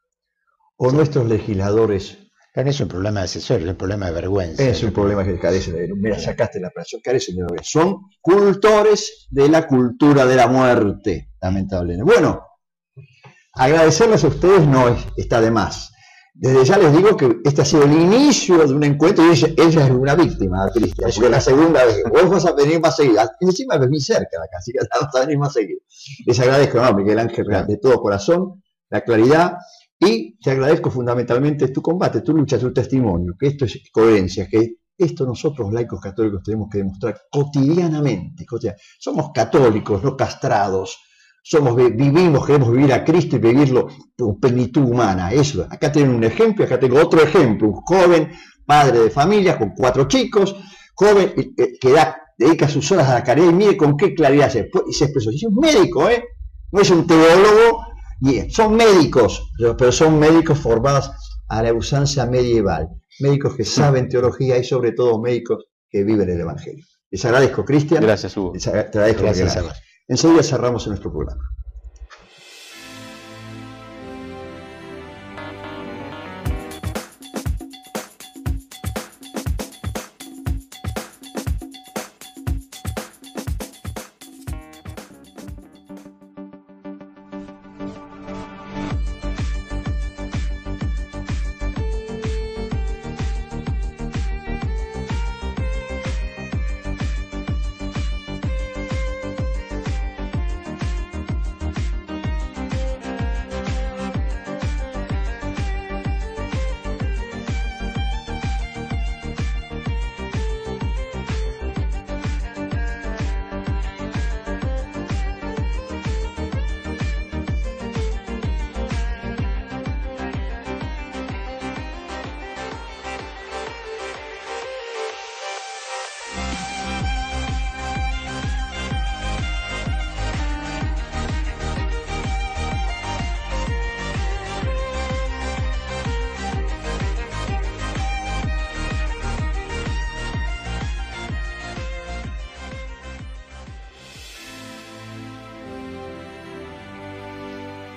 ¿O sí. nuestros legisladores? No es un problema de asesores, es un problema de vergüenza. Es un problema que carece de... Mira, sacaste la operación, carece de vergüenza. Son cultores de la cultura de la muerte, lamentablemente. Bueno, agradecerles a ustedes no es, está de más. Desde ya les digo que este ha sido el inicio de un encuentro y ella, ella es una víctima, Cristian, porque la segunda vez, vos vas a venir más seguido. Y encima ves muy cerca de acá, así que vas a venir más seguido. Les agradezco, ¿no, Miguel Ángel, de todo corazón, la claridad. Y te agradezco fundamentalmente tu combate, tu lucha, tu testimonio, que esto es coherencia, que esto nosotros laicos católicos tenemos que demostrar cotidianamente. cotidianamente. Somos católicos, no castrados, somos, vivimos, queremos vivir a Cristo y vivirlo con plenitud humana. Eso. Acá tienen un ejemplo, acá tengo otro ejemplo, un joven padre de familia con cuatro chicos, joven que da, dedica sus horas a la caridad y mire con qué claridad se, y se expresó. Es un médico, ¿eh? No es un teólogo. Bien, son médicos, pero son médicos formados a la usanza medieval, médicos que saben teología y sobre todo médicos que viven el Evangelio. Les agradezco, Cristian. Gracias, Hugo. Les agradezco. Gracias, gracias. Enseguida cerramos nuestro programa.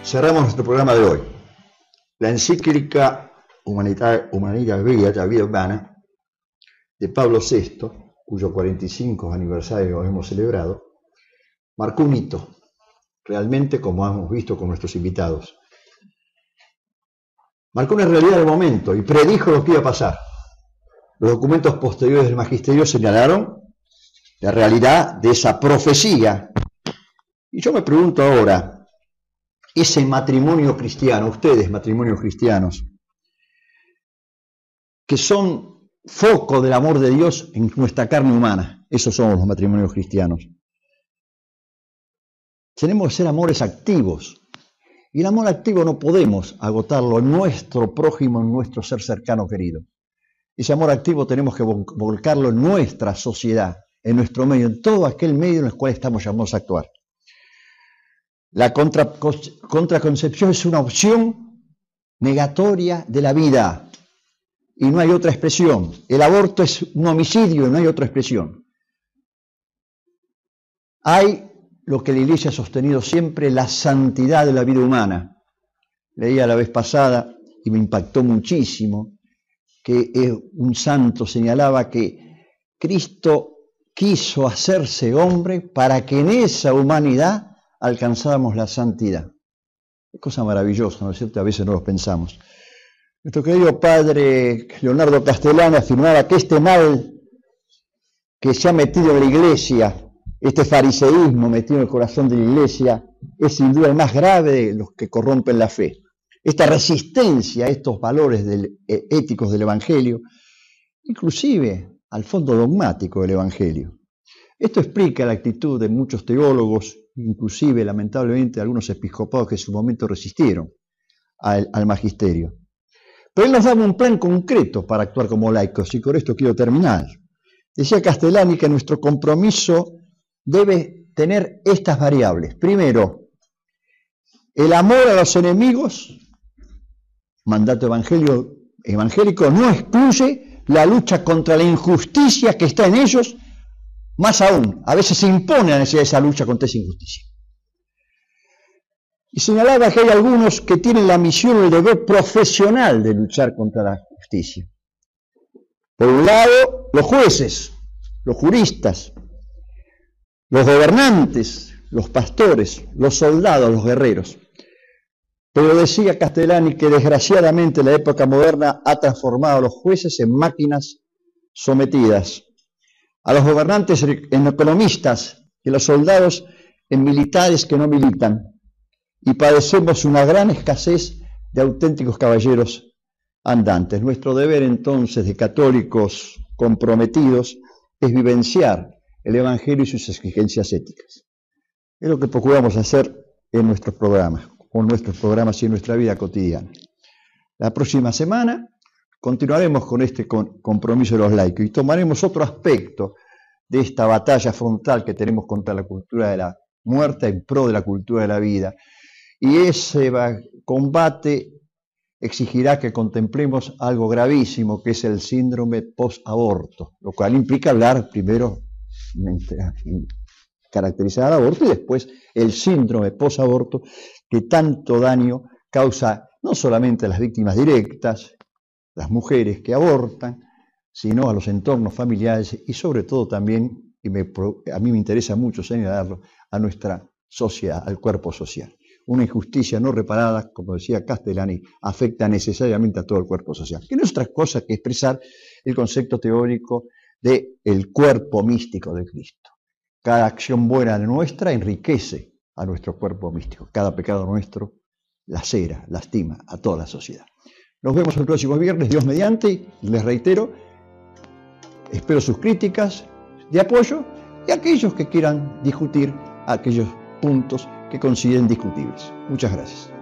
cerramos nuestro programa de hoy. La encíclica Humanitatis Vitae, la vida humana, de Pablo sexto, cuyo cuarenta y cinco aniversario hemos celebrado, marcó un hito, realmente, como hemos visto con nuestros invitados. Marcó una realidad del momento y predijo lo que iba a pasar. Los documentos posteriores del magisterio señalaron la realidad de esa profecía. Y yo me pregunto ahora, ese matrimonio cristiano, ustedes matrimonios cristianos, que son foco del amor de Dios en nuestra carne humana, esos somos los matrimonios cristianos. Tenemos que ser amores activos. Y el amor activo no podemos agotarlo en nuestro prójimo, en nuestro ser cercano querido. Ese amor activo tenemos que volcarlo en nuestra sociedad, en nuestro medio, en todo aquel medio en el cual estamos llamados a actuar. La contra, contraconcepción es una opción negatoria de la vida y no hay otra expresión. El aborto es un homicidio y no hay otra expresión. Hay lo que la Iglesia ha sostenido siempre, la santidad de la vida humana. Leía la vez pasada y me impactó muchísimo que un santo señalaba que Cristo quiso hacerse hombre para que en esa humanidad alcanzáramos la santidad. Es cosa maravillosa, ¿no es cierto? A veces no lo pensamos. Nuestro querido padre Leonardo Castellani afirmaba que este mal que se ha metido en la Iglesia, este fariseísmo metido en el corazón de la Iglesia, es sin duda el más grave de los que corrompen la fe. Esta resistencia a estos valores del, eh, éticos del Evangelio, inclusive al fondo dogmático del Evangelio. Esto explica la actitud de muchos teólogos, inclusive lamentablemente algunos episcopados que en su momento resistieron al, al magisterio. Pero él nos daba un plan concreto para actuar como laicos, y con esto quiero terminar. Decía Castellani que nuestro compromiso debe tener estas variables. Primero, el amor a los enemigos, mandato evangelio, evangélico, no excluye la lucha contra la injusticia que está en ellos, más aún, a veces se impone la necesidad de esa lucha contra esa injusticia. Y señalaba que hay algunos que tienen la misión y el deber profesional de luchar contra la justicia. Por un lado, los jueces, los juristas, los gobernantes, los pastores, los soldados, los guerreros. Pero decía Castellani que desgraciadamente la época moderna ha transformado a los jueces en máquinas sometidas, a los gobernantes en economistas y a los soldados en militares que no militan. Y padecemos una gran escasez de auténticos caballeros andantes. Nuestro deber entonces de católicos comprometidos es vivenciar el Evangelio y sus exigencias éticas. Es lo que procuramos hacer en nuestros programas, con nuestros programas y en nuestra vida cotidiana. La próxima semana continuaremos con este compromiso de los laicos y tomaremos otro aspecto de esta batalla frontal que tenemos contra la cultura de la muerte en pro de la cultura de la vida. Y ese combate exigirá que contemplemos algo gravísimo, que es el síndrome post-aborto, lo cual implica hablar primero, caracterizar el aborto y después el síndrome post-aborto que tanto daño causa no solamente a las víctimas directas, las mujeres que abortan, sino a los entornos familiares y sobre todo también, y me, a mí me interesa mucho señalarlo, a nuestra sociedad, al cuerpo social. Una injusticia no reparada, como decía Castellani, afecta necesariamente a todo el cuerpo social, que no es otra cosa que expresar el concepto teórico del cuerpo místico de Cristo. Cada acción buena nuestra enriquece a nuestro cuerpo místico. Cada pecado nuestro lacera, lastima a toda la sociedad. Nos vemos el próximo viernes, Dios mediante, y les reitero, espero sus críticas de apoyo y aquellos que quieran discutir aquellos puntos que consideren discutibles. Muchas gracias.